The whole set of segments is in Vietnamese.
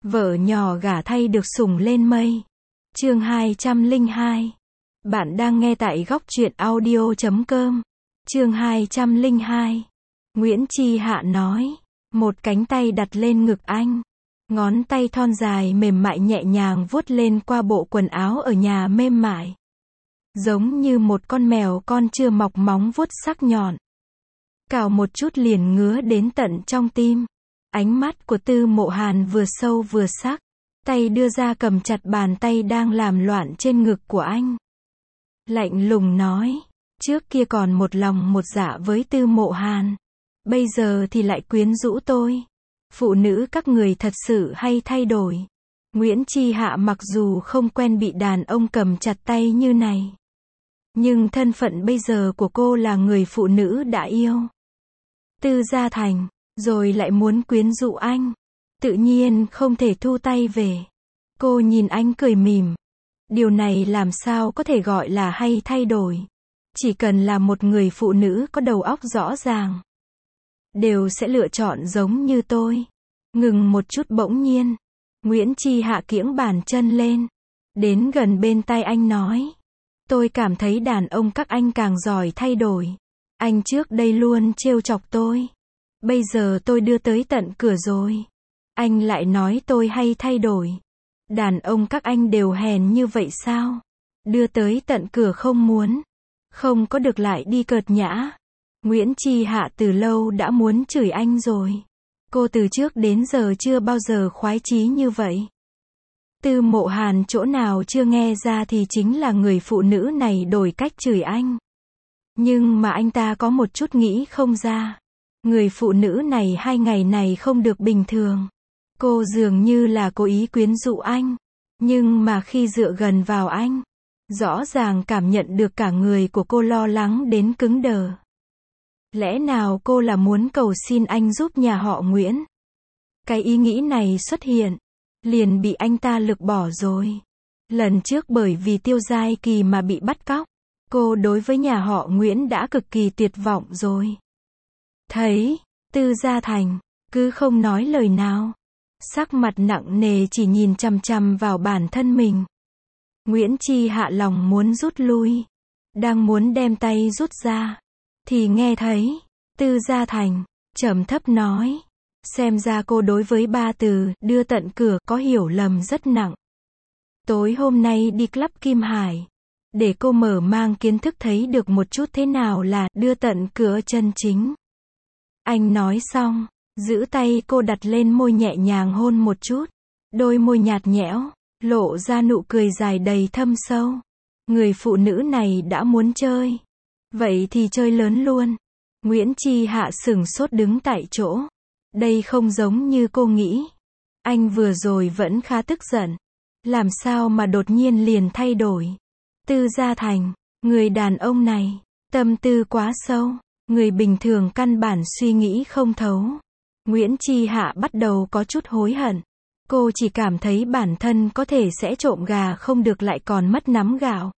Vợ nhỏ gả thay được sủng lên mây. Chương 202. Bạn đang nghe tại góc truyện audio.com. Chương 202. Nguyễn Chi Hạ nói. Một cánh tay đặt lên ngực anh. Ngón tay thon dài mềm mại nhẹ nhàng vuốt lên qua bộ quần áo ở nhà mềm mại. Giống như một con mèo con chưa mọc móng vuốt sắc nhọn. Cào một chút liền ngứa đến tận trong tim. Ánh mắt của Tư Mộ Hàn vừa sâu vừa sắc. Tay đưa ra cầm chặt bàn tay đang làm loạn trên ngực của anh. Lạnh lùng nói. Trước kia còn một lòng một dạ với Tư Mộ Hàn. Bây giờ thì lại quyến rũ tôi. Phụ nữ các người thật sự hay thay đổi. Nguyễn Chi Hạ mặc dù không quen bị đàn ông cầm chặt tay như này. Nhưng thân phận bây giờ của cô là người phụ nữ đã yêu Tư Gia Thành, rồi lại muốn quyến rũ anh. Tự nhiên không thể thu tay về. Cô nhìn anh cười mỉm. Điều này làm sao có thể gọi là hay thay đổi. Chỉ cần là một người phụ nữ có đầu óc rõ ràng, đều sẽ lựa chọn giống như tôi. Ngừng một chút bỗng nhiên. Nguyễn Chi Hạ kiễng bàn chân lên. Đến gần bên tai anh nói. Tôi cảm thấy đàn ông các anh càng giỏi thay đổi. Anh trước đây luôn trêu chọc tôi. Bây giờ tôi đưa tới tận cửa rồi. Anh lại nói tôi hay thay đổi. Đàn ông các anh đều hèn như vậy sao? Đưa tới tận cửa không muốn. Không có được lại đi cợt nhã. Nguyễn Chi Hạ từ lâu đã muốn chửi anh rồi. Cô từ trước đến giờ chưa bao giờ khoái chí như vậy. Tư Mộ Hàn chỗ nào chưa nghe ra thì chính là người phụ nữ này đổi cách chửi anh. Nhưng mà anh ta có một chút nghĩ không ra. Người phụ nữ này 2 ngày này không được bình thường. Cô dường như là cố ý quyến rũ anh. Nhưng mà khi dựa gần vào anh, rõ ràng cảm nhận được cả người của cô lo lắng đến cứng đờ. Lẽ nào cô là muốn cầu xin anh giúp nhà họ Nguyễn? Cái ý nghĩ này xuất hiện, liền bị anh ta lược bỏ rồi. Lần trước bởi vì Tiêu Giai Kỳ mà bị bắt cóc, cô đối với nhà họ Nguyễn đã cực kỳ tuyệt vọng rồi. Thấy Tư Gia Thành cứ không nói lời nào, sắc mặt nặng nề chỉ nhìn chằm chằm vào bản thân mình. Nguyễn Chi Hạ lòng muốn rút lui, đang muốn đem tay rút ra, thì nghe thấy Tư Gia Thành trầm thấp nói. Xem ra cô đối với 3 từ đưa tận cửa có hiểu lầm rất nặng. Tối hôm nay đi club Kim Hải, để cô mở mang kiến thức thấy được một chút thế nào là đưa tận cửa chân chính. Anh nói xong, giữ tay cô đặt lên môi nhẹ nhàng hôn một chút. Đôi môi nhạt nhẽo, lộ ra nụ cười dài đầy thâm sâu. Người phụ nữ này đã muốn chơi. Vậy thì chơi lớn luôn. Nguyễn Chi Hạ sửng sốt đứng tại chỗ. Đây không giống như cô nghĩ. Anh vừa rồi vẫn khá tức giận. Làm sao mà đột nhiên liền thay đổi. Tư Gia Thành, người đàn ông này, tâm tư quá sâu. Người bình thường căn bản suy nghĩ không thấu. Nguyễn Chi Hạ bắt đầu có chút hối hận. Cô chỉ cảm thấy bản thân có thể sẽ trộm gà không được lại còn mất nắm gạo.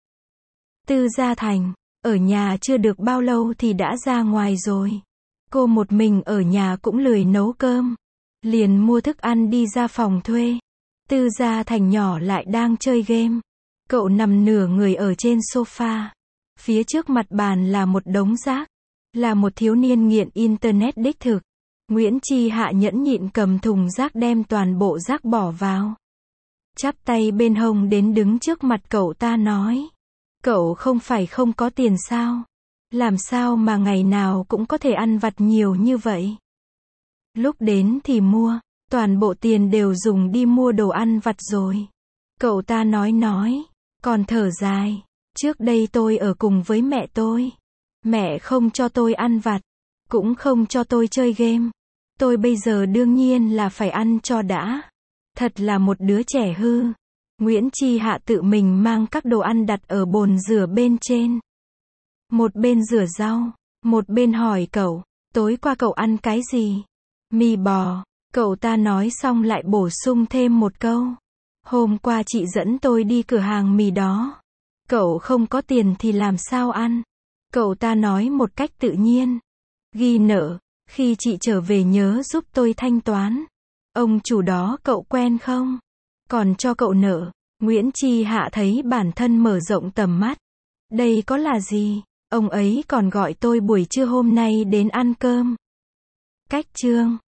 Tư Gia Thành, ở nhà chưa được bao lâu thì đã ra ngoài rồi. Cô một mình ở nhà cũng lười nấu cơm. Liền mua thức ăn đi ra phòng thuê. Tư Gia Thành nhỏ lại đang chơi game. Cậu nằm nửa người ở trên sofa. Phía trước mặt bàn là một đống rác. Là một thiếu niên nghiện internet đích thực. Nguyễn Chi Hạ nhẫn nhịn cầm thùng rác đem toàn bộ rác bỏ vào. Chắp tay bên hông đến đứng trước mặt cậu ta nói. Cậu không phải không có tiền sao? Làm sao mà ngày nào cũng có thể ăn vặt nhiều như vậy? Lúc đến thì mua, toàn bộ tiền đều dùng đi mua đồ ăn vặt rồi. Cậu ta nói, còn thở dài. Trước đây tôi ở cùng với mẹ tôi. Mẹ không cho tôi ăn vặt, cũng không cho tôi chơi game. Tôi bây giờ đương nhiên là phải ăn cho đã. Thật là một đứa trẻ hư. Nguyễn Chi Hạ tự mình mang các đồ ăn đặt ở bồn rửa bên trên. Một bên rửa rau, một bên hỏi cậu, tối qua cậu ăn cái gì? Mì bò. Cậu ta nói xong lại bổ sung thêm một câu. Hôm qua chị dẫn tôi đi cửa hàng mì đó. Cậu không có tiền thì làm sao ăn? Cậu ta nói một cách tự nhiên. Ghi nợ, khi chị trở về nhớ giúp tôi thanh toán. Ông chủ đó cậu quen không? Còn cho cậu nợ. Nguyễn Chi Hạ thấy bản thân mở rộng tầm mắt. Đây có là gì? Ông ấy còn gọi tôi buổi trưa hôm nay đến ăn cơm. Cách chương